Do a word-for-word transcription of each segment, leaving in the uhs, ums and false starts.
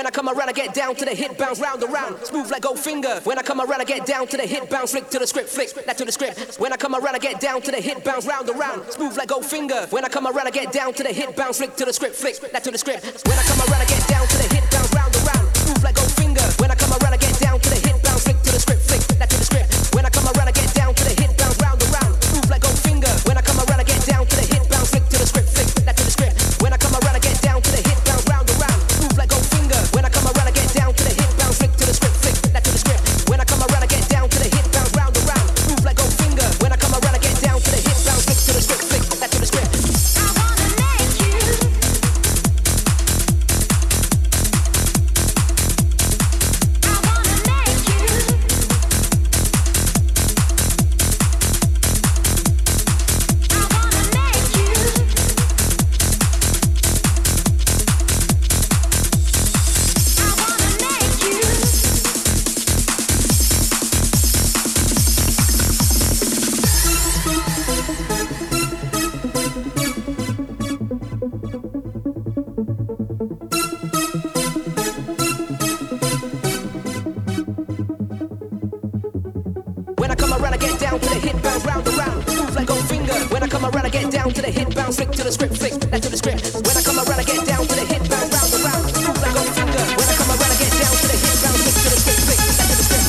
When I come around, I get down to the hit, bounce round and round, smooth like Goldfinger. When I come around, I get down to the hit, bounce, flick to the script, flick that to the script. When I come around, I get down to the hit, bounce round and round, smooth like Goldfinger. When I come around, I get down to the hit, bounce, flick to the script, flick that to the script. When I come around, I get down to the hit, bounce round and round, smooth like Goldfinger. When I come around, I get down to the hit, bounce, flick to the script, flick that to the script. When I come around, I get down to the hit, bounce round and round, smooth like Goldfinger. When I come around, I get down to the hit, bounce, flick to the script, flick that to the script. When I come around, I get down to the hit, bounce round and round, smooth like Goldfinger. When I come around, I get down to the hit, bounce, flick to the script, flick that to the script. When I come around, I get down to the hit, bounce round and round, smooth like Goldfinger. When I come around, I get down to the hit, bounce, flick to the script, flick that to the script. I wanna make you. I wanna make you. I wanna make you. I wanna make you. When I come around, I get down to the hit, bounce round and round, smooth like Goldfinger. When I come around, I get down to the hit, bounce, flick to the script, flick that to the script. When I come around, I get down to the hit, bounce round and round, smooth like Goldfinger. When I come around, I get down to the hit, bounce, flick to the script, flick that to the script.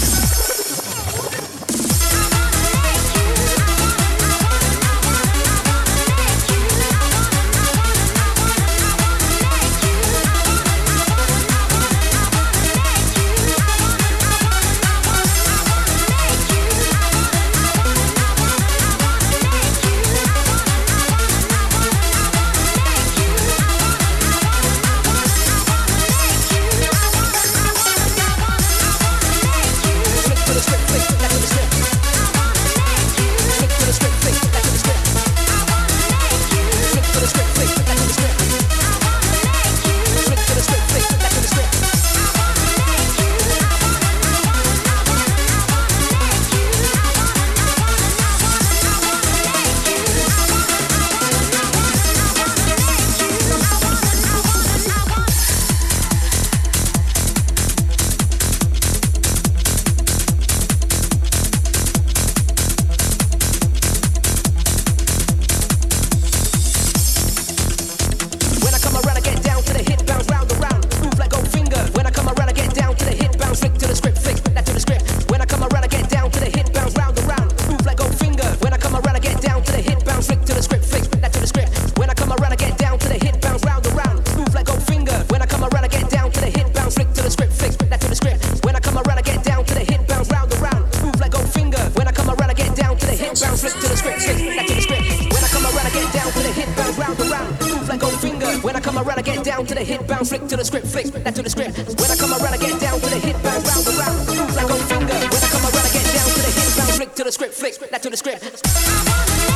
When I come around, I get down to the hit, bounce, flick to the script, flick that to the script. When I come around, I get down to the hit, bounce round and round, smooth like Goldfinger. When I come around, I get down to the hit, bounce, flick to the script, flick that to the script.